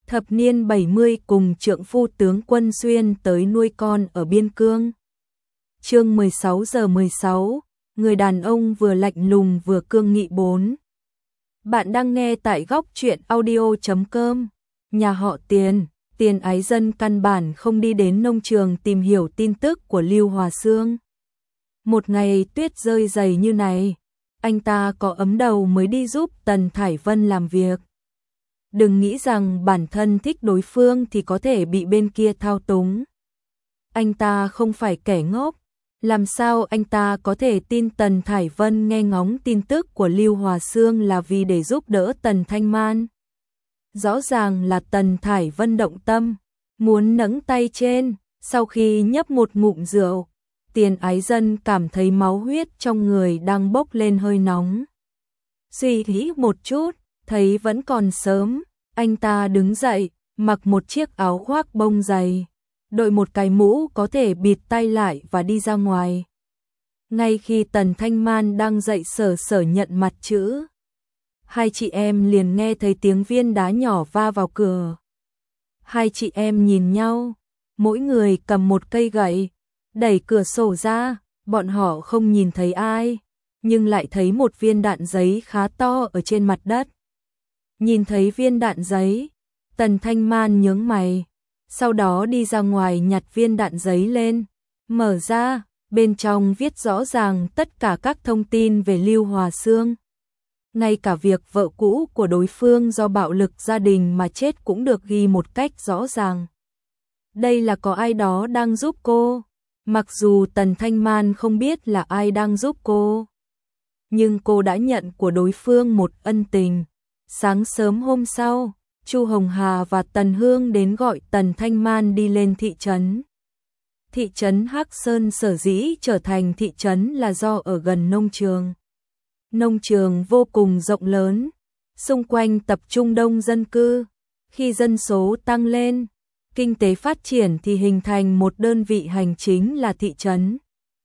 Thập niên 70 cùng trượng phu tướng Quân Xuyên tới nuôi con ở biên cương. Chương 16:16, người đàn ông vừa lạnh lùng vừa cương nghị 4. Bạn đang nghe tại góc truyện audio.com. Nhà họ Tiền ái dân căn bản không đi đến nông trường tìm hiểu tin tức của Lưu Hòa Xương. Một ngày tuyết rơi dày như này, anh ta có ấm đầu mới đi giúp Tần Thải Vân làm việc. Đừng nghĩ rằng bản thân thích đối phương thì có thể bị bên kia thao túng. Anh ta không phải kẻ ngốc, làm sao anh ta có thể tin Tần Thải Vân nghe ngóng tin tức của Lưu Hòa Xương là vì để giúp đỡ Tần Thanh Man. Rõ ràng là Tần Thải Vân động tâm, muốn nẫng tay trên, sau khi nhấp một ngụm rượu, Tiền ái dân cảm thấy máu huyết trong người đang bốc lên hơi nóng. Suy nghĩ một chút, thấy vẫn còn sớm, anh ta đứng dậy, mặc một chiếc áo khoác bông dày, đội một cái mũ có thể bịt tay lại và đi ra ngoài. Ngay khi Tần Thanh Man đang dậy sở nhận mặt chữ, hai chị em liền nghe thấy tiếng viên đá nhỏ va vào cửa. Hai chị em nhìn nhau, mỗi người cầm một cây gậy, đẩy cửa sổ ra, bọn họ không nhìn thấy ai, nhưng lại thấy một viên đạn giấy khá to ở trên mặt đất. Nhìn thấy viên đạn giấy, Tần Thanh Man nhướng mày, sau đó đi ra ngoài nhặt viên đạn giấy lên, mở ra, bên trong viết rõ ràng tất cả các thông tin về Lưu Hòa Xương. Ngay cả việc vợ cũ của đối phương do bạo lực gia đình mà chết cũng được ghi một cách rõ ràng. Đây là có ai đó đang giúp cô, mặc dù Tần Thanh Man không biết là ai đang giúp cô, nhưng cô đã nhận của đối phương một ân tình. Sáng sớm hôm sau, Chu Hồng Hà và Tần Hương đến gọi Tần Thanh Man đi lên thị trấn. Thị trấn Hắc Sơn sở dĩ trở thành thị trấn là do ở gần nông trường. Nông trường vô cùng rộng lớn, xung quanh tập trung đông dân cư. Khi dân số tăng lên, kinh tế phát triển thì hình thành một đơn vị hành chính là thị trấn.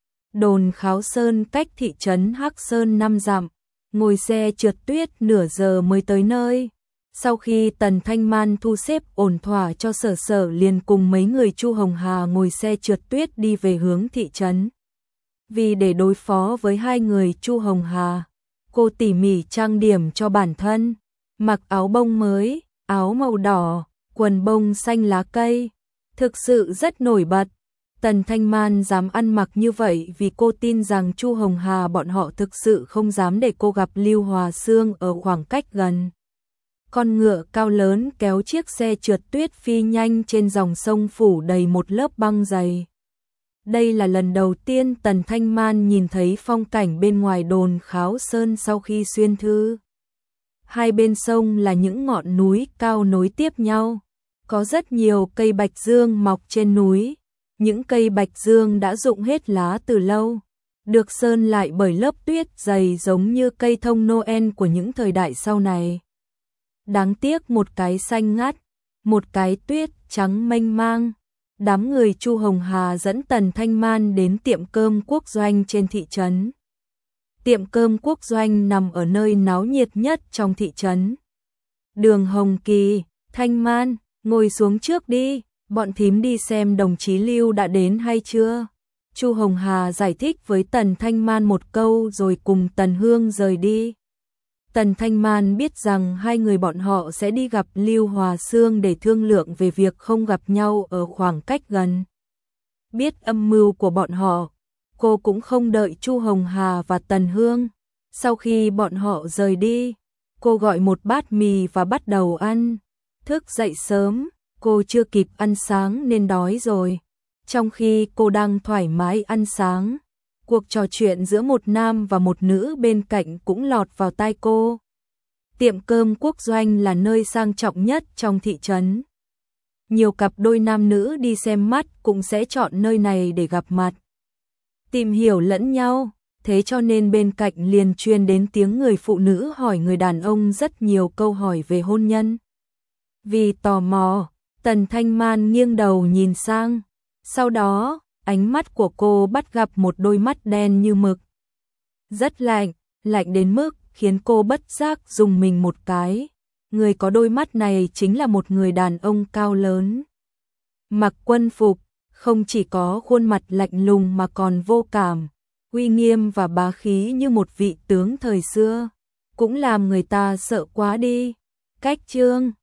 Đồn Kháo Sơn cách thị trấn Hắc Sơn 5 dặm, ngồi xe trượt tuyết nửa giờ mới tới nơi. Sau khi Tần Thanh Man thu xếp ổn thỏa cho sở liền cùng mấy người Chu Hồng Hà ngồi xe trượt tuyết đi về hướng thị trấn. Vì để đối phó với hai người Chu Hồng Hà, cô tỉ mỉ trang điểm cho bản thân, mặc áo bông mới, áo màu đỏ, quần bông xanh lá cây, thực sự rất nổi bật. Tần Thanh Man dám ăn mặc như vậy vì cô tin rằng Chu Hồng Hà bọn họ thực sự không dám để cô gặp Lưu Hòa Xương ở khoảng cách gần. Con ngựa cao lớn kéo chiếc xe trượt tuyết phi nhanh trên dòng sông phủ đầy một lớp băng dày. Đây là lần đầu tiên Tần Thanh Man nhìn thấy phong cảnh bên ngoài đồn Kháo Sơn sau khi xuyên thư. Hai bên sông là những ngọn núi cao nối tiếp nhau, có rất nhiều cây bạch dương mọc trên núi. Những cây bạch dương đã rụng hết lá từ lâu, được sơn lại bởi lớp tuyết dày giống như cây thông Noel của những thời đại sau này. Đáng tiếc một cái xanh ngắt, một cái tuyết trắng mênh mang. Đám người Chu Hồng Hà dẫn Tần Thanh Man đến tiệm cơm quốc doanh trên thị trấn. Tiệm cơm quốc doanh nằm ở nơi náo nhiệt nhất trong thị trấn. Đường Hồng Kỳ, Thanh Man, ngồi xuống trước đi. Bọn thím đi xem đồng chí Lưu đã đến hay chưa? Chu Hồng Hà giải thích với Tần Thanh Man một câu rồi cùng Tần Hương rời đi. Tần Thanh Man biết rằng hai người bọn họ sẽ đi gặp Lưu Hòa Xương để thương lượng về việc không gặp nhau ở khoảng cách gần. Biết âm mưu của bọn họ, cô cũng không đợi Chu Hồng Hà và Tần Hương. Sau khi bọn họ rời đi, cô gọi một bát mì và bắt đầu ăn. Thức dậy sớm, cô chưa kịp ăn sáng nên đói rồi. Trong khi cô đang thoải mái ăn sáng, cuộc trò chuyện giữa một nam và một nữ bên cạnh cũng lọt vào tai cô. Tiệm cơm quốc doanh là nơi sang trọng nhất trong thị trấn. Nhiều cặp đôi nam nữ đi xem mắt cũng sẽ chọn nơi này để gặp mặt, tìm hiểu lẫn nhau. Thế cho nên bên cạnh liền truyền đến tiếng người phụ nữ hỏi người đàn ông rất nhiều câu hỏi về hôn nhân. Vì tò mò, Tần Thanh Man nghiêng đầu nhìn sang, sau đó, ánh mắt của cô bắt gặp một đôi mắt đen như mực. Rất lạnh, lạnh đến mức khiến cô bất giác rùng mình một cái. người có đôi mắt này chính là một người đàn ông cao lớn. Mặc quân phục, không chỉ có khuôn mặt lạnh lùng mà còn vô cảm, uy nghiêm và bá khí như một vị tướng thời xưa, cũng làm người ta sợ quá đi. Cách chương